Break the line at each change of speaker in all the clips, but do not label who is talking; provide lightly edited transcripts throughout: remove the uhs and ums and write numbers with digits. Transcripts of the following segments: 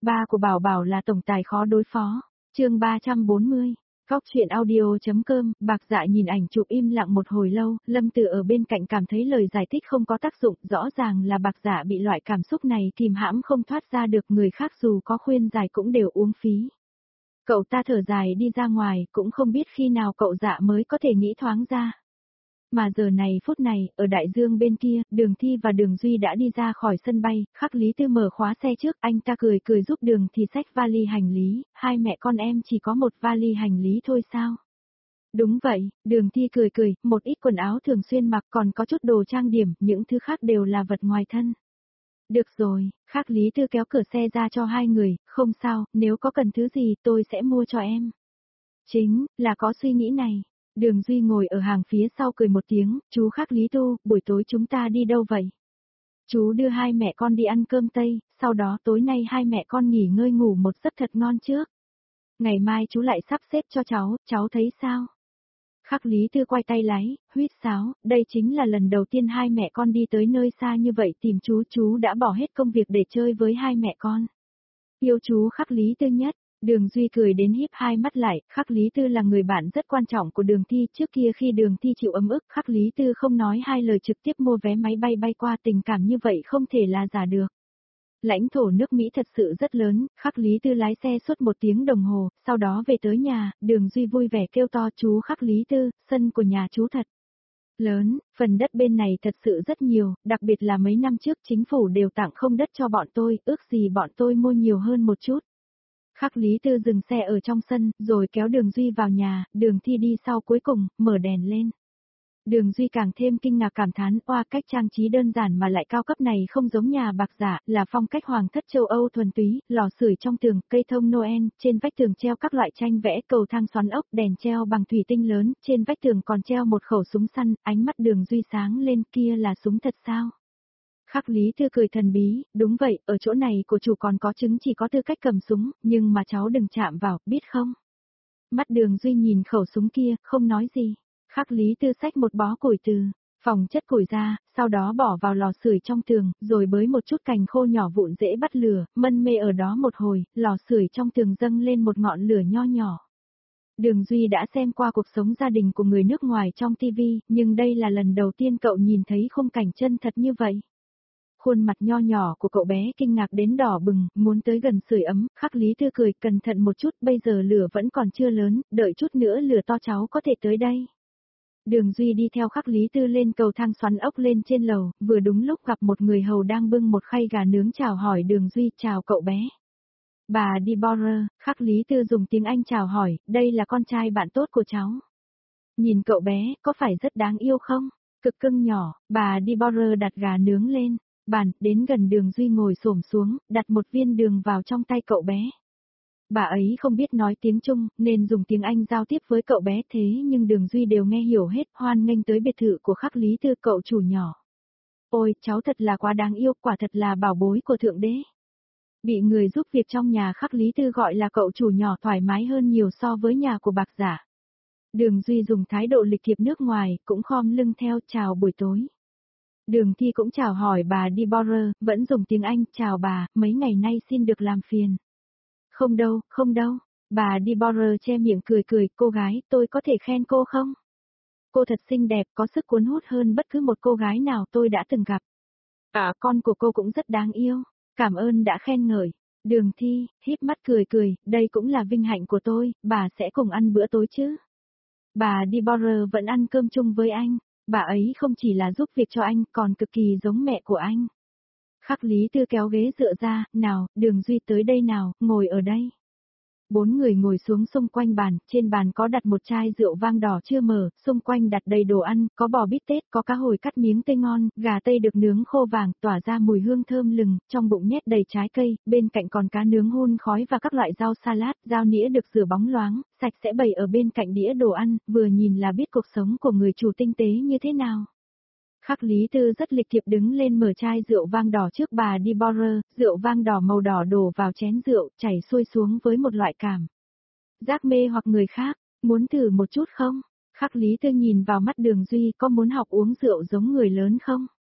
Ba của Bảo Bảo là tổng tài khó đối phó. Chương 340. Góc truyện audio.com. Bạc Dạ nhìn ảnh chụp im lặng một hồi lâu, Lâm Tử ở bên cạnh cảm thấy lời giải thích không có tác dụng, rõ ràng là Bạc Dạ bị loại cảm xúc này kìm hãm không thoát ra được, người khác dù có khuyên giải cũng đều uống phí. Cậu ta thở dài đi ra ngoài, cũng không biết khi nào cậu Dạ mới có thể nghĩ thoáng ra. Mà giờ này phút này, ở đại dương bên kia, Đường Thi và Đường Duy đã đi ra khỏi sân bay, Khắc Lý Tư mở khóa xe trước, anh ta cười cười giúp Đường Thi xách vali hành lý, hai mẹ con em chỉ có một vali hành lý thôi sao? Đúng vậy, Đường Thi cười cười, một ít quần áo thường xuyên mặc còn có chút đồ trang điểm, những thứ khác đều là vật ngoài thân. Được rồi, Khắc Lý Tư kéo cửa xe ra cho hai người, không sao, nếu có cần thứ gì tôi sẽ mua cho em. Chính là có suy nghĩ này. Đường Duy ngồi ở hàng phía sau cười một tiếng, chú Khắc Lý Tu, buổi tối chúng ta đi đâu vậy? Chú đưa hai mẹ con đi ăn cơm Tây, sau đó tối nay hai mẹ con nghỉ ngơi ngủ một giấc thật ngon trước. Ngày mai chú lại sắp xếp cho cháu thấy sao? Khắc Lý Tư quay tay lái, huýt sáo, đây chính là lần đầu tiên hai mẹ con đi tới nơi xa như vậy tìm chú đã bỏ hết công việc để chơi với hai mẹ con. Yêu chú Khắc Lý Tư nhất. Đường Duy cười đến híp hai mắt lại, Khắc Lý Tư là người bạn rất quan trọng của Đường Thi, trước kia khi Đường Thi chịu ấm ức, Khắc Lý Tư không nói hai lời trực tiếp mua vé máy bay bay qua, tình cảm như vậy không thể là giả được. Lãnh thổ nước Mỹ thật sự rất lớn, Khắc Lý Tư lái xe suốt 1 tiếng đồng hồ, sau đó về tới nhà, Đường Duy vui vẻ kêu to chú Khắc Lý Tư, sân của nhà chú thật lớn, phần đất bên này thật sự rất nhiều, đặc biệt là mấy năm trước chính phủ đều tặng không đất cho bọn tôi, ước gì bọn tôi mua nhiều hơn một chút. Khắc Lý Tư dừng xe ở trong sân, rồi kéo Đường Duy vào nhà, Đường Thi đi sau cuối cùng, mở đèn lên. Đường Duy càng thêm kinh ngạc cảm thán, oa cách trang trí đơn giản mà lại cao cấp này không giống nhà Bạc Dạ, là phong cách hoàng thất châu Âu thuần túy, lò sưởi trong tường, cây thông Noel, trên vách tường treo các loại tranh vẽ, cầu thang xoắn ốc, đèn treo bằng thủy tinh lớn, trên vách tường còn treo một khẩu súng săn, ánh mắt Đường Duy sáng lên, kia là súng thật sao? Khắc Lý Tư cười thần bí, đúng vậy, ở chỗ này của chủ còn có chứng chỉ có tư cách cầm súng, nhưng mà cháu đừng chạm vào, biết không? Mắt Đường Duy nhìn khẩu súng kia, không nói gì. Khắc Lý Tư xách một bó củi từ phòng chất củi ra, sau đó bỏ vào lò sưởi trong tường, rồi bới một chút cành khô nhỏ vụn dễ bắt lửa, mân mê ở đó một hồi, lò sưởi trong tường dâng lên một ngọn lửa nho nhỏ. Đường Duy đã xem qua cuộc sống gia đình của người nước ngoài trong TV, nhưng đây là lần đầu tiên cậu nhìn thấy khung cảnh chân thật như vậy. Khuôn mặt nho nhỏ của cậu bé kinh ngạc đến đỏ bừng, muốn tới gần sưởi ấm, Khắc Lý Tư cười, cẩn thận một chút, bây giờ lửa vẫn còn chưa lớn, đợi chút nữa lửa to cháu có thể tới đây. Đường Duy đi theo Khắc Lý Tư lên cầu thang xoắn ốc lên trên lầu, vừa đúng lúc gặp một người hầu đang bưng một khay gà nướng chào hỏi Đường Duy, chào cậu bé. Bà Deborah, Khắc Lý Tư dùng tiếng Anh chào hỏi, đây là con trai bạn tốt của cháu. Nhìn cậu bé, có phải rất đáng yêu không? Cực cưng nhỏ, bà Deborah đặt gà nướng lên bàn, đến gần Đường Duy ngồi xổm xuống, đặt một viên đường vào trong tay cậu bé. Bà ấy không biết nói tiếng Trung, nên dùng tiếng Anh giao tiếp với cậu bé, thế nhưng Đường Duy đều nghe hiểu hết, hoan nghênh tới biệt thự của Khắc Lý Tư cậu chủ nhỏ. Ôi, cháu thật là quá đáng yêu, quả thật là bảo bối của Thượng Đế. Bị người giúp việc trong nhà Khắc Lý Tư gọi là cậu chủ nhỏ thoải mái hơn nhiều so với nhà của Bạc Dạ. Đường Duy dùng thái độ lịch thiệp nước ngoài, cũng khom lưng theo chào buổi tối. Đường Thi cũng chào hỏi bà Deborah, vẫn dùng tiếng Anh, chào bà, mấy ngày nay xin được làm phiền. Không đâu, bà Deborah che miệng cười cười, cô gái, tôi có thể khen cô không? Cô thật xinh đẹp, có sức cuốn hút hơn bất cứ một cô gái nào tôi đã từng gặp. Con của cô cũng rất đáng yêu, cảm ơn đã khen ngợi. Đường Thi, híp mắt cười cười, đây cũng là vinh hạnh của tôi, bà sẽ cùng ăn bữa tối chứ? Bà Deborah vẫn ăn cơm chung với anh. Bà ấy không chỉ là giúp việc cho anh, còn cực kỳ giống mẹ của anh. Khắc Lý Tư kéo ghế dựa ra, nào, Đường Duy tới đây nào, ngồi ở đây. 4 người ngồi xuống xung quanh bàn, trên bàn có đặt một chai rượu vang đỏ chưa mở, xung quanh đặt đầy đồ ăn, có bò bít tết, có cá hồi cắt miếng tây ngon, gà tây được nướng khô vàng, tỏa ra mùi hương thơm lừng, trong bụng nhét đầy trái cây, bên cạnh còn cá nướng hun khói và các loại rau salad, dao nĩa được rửa bóng loáng, sạch sẽ bày ở bên cạnh đĩa đồ ăn, vừa nhìn là biết cuộc sống của người chủ tinh tế như thế nào. Khắc Lý Tư rất lịch thiệp đứng lên mở chai rượu vang đỏ trước bà Deborah, rượu vang đỏ màu đỏ đổ vào chén rượu, chảy xuôi xuống với một loại cảm giác mê hoặc người khác, muốn thử một chút không? Khắc Lý Tư nhìn vào mắt Đường Duy, có muốn học uống rượu giống người lớn không?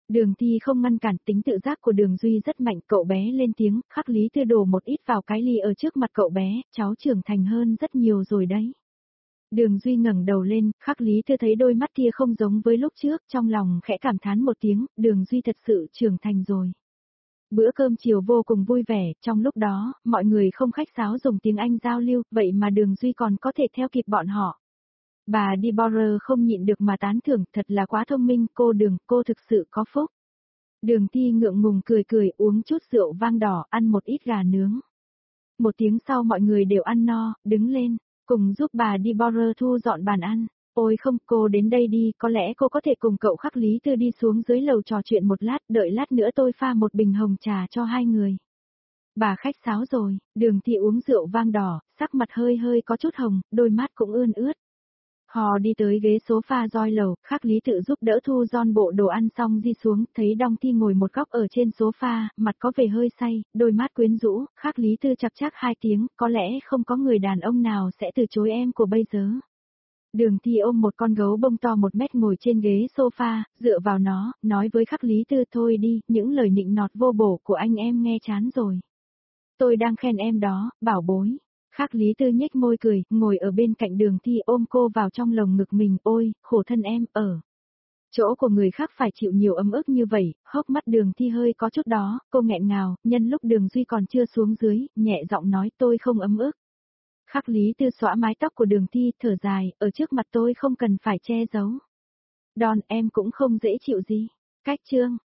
Đường Thi không ngăn cản, tính tự giác của Đường Duy rất mạnh, cậu bé lên tiếng, Khắc Lý Tư đổ một ít vào cái ly ở trước mặt cậu bé, cháu trưởng thành hơn rất nhiều rồi đấy. Đường Duy ngẩng đầu lên, Khắc Lý Tư thấy đôi mắt kia không giống với lúc trước, trong lòng khẽ cảm thán một tiếng, Đường Duy thật sự trưởng thành rồi. Bữa cơm chiều vô cùng vui vẻ, trong lúc đó, mọi người không khách sáo dùng tiếng Anh giao lưu, vậy mà Đường Duy còn có thể theo kịp bọn họ. Bà Deborah không nhịn được mà tán thưởng, thật là quá thông minh, cô Đường, cô thực sự có phúc. Đường Thi ngượng ngùng cười cười, uống chút rượu vang đỏ, ăn một ít gà nướng. Một tiếng sau mọi người đều ăn no, đứng lên, cùng giúp bà Deborah thu dọn bàn ăn. Ôi không, cô đến đây đi, có lẽ cô có thể cùng cậu Khắc Lý Tư đi xuống dưới lầu trò chuyện một lát, đợi lát nữa tôi pha một bình hồng trà cho hai người. Bà khách sáo rồi, Đường Thi uống rượu vang đỏ, sắc mặt hơi hơi có chút hồng, đôi mắt cũng ươn ướt. Họ đi tới ghế sofa roi lầu, Khắc Lý Tự giúp đỡ thu gom bộ đồ ăn xong đi xuống, thấy Đong Thi ngồi một góc ở trên sofa, mặt có vẻ hơi say, đôi mắt quyến rũ, Khắc Lý Tư chập chác hai tiếng, có lẽ không có người đàn ông nào sẽ từ chối em của bây giờ. Đường Thi ôm một con gấu bông to 1 mét ngồi trên ghế sofa, dựa vào nó, nói với Khắc Lý Tư thôi đi, những lời nịnh nọt vô bổ của anh em nghe chán rồi. Tôi đang khen em đó, bảo bối. Khắc Lý Tư nhếch môi cười, ngồi ở bên cạnh Đường Thi ôm cô vào trong lồng ngực mình, ôi, khổ thân em, ở. Chỗ của người khác phải chịu nhiều ấm ức như vậy, hốc mắt Đường Thi hơi có chút đó, cô nghẹn ngào, nhân lúc Đường Duy còn chưa xuống dưới, nhẹ giọng nói tôi không ấm ức. Khắc Lý Tư xõa mái tóc của Đường Thi, thở dài, ở trước mặt tôi không cần phải che giấu. Đòn em cũng không dễ chịu gì. Cách chương.